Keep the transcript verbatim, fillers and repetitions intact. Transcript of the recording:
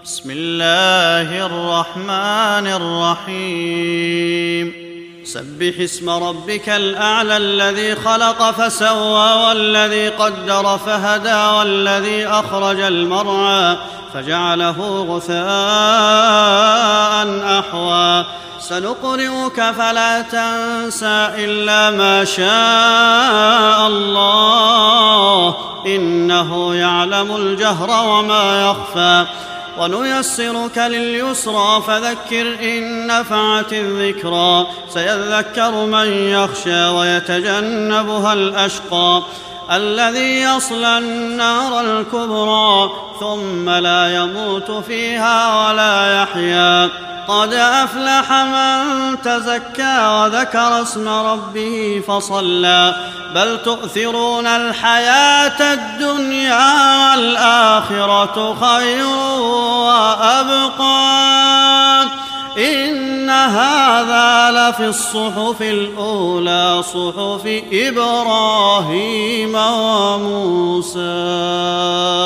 بسم الله الرحمن الرحيم سبح اسم ربك الأعلى الذي خلق فسوى والذي قدر فهدى والذي أخرج المرعى فجعله غثاء أحوى سنقرئك فلا تنسى إلا ما شاء الله إنه يعلم الجهر وما يخفى ونيسرك لليسرى فذكر إن نفعت الذكرى سيذكر من يخشى ويتجنبها الأشقى الذي يصلى النار الكبرى ثم لا يموت فيها ولا يحيا قد أفلح من تزكى وذكر اسم ربه فصلى بل تؤثرون الحياة الدنيا والآخرة خير وأبقى إن هذا لفي الصحف الأولى صحف إبراهيم وموسى.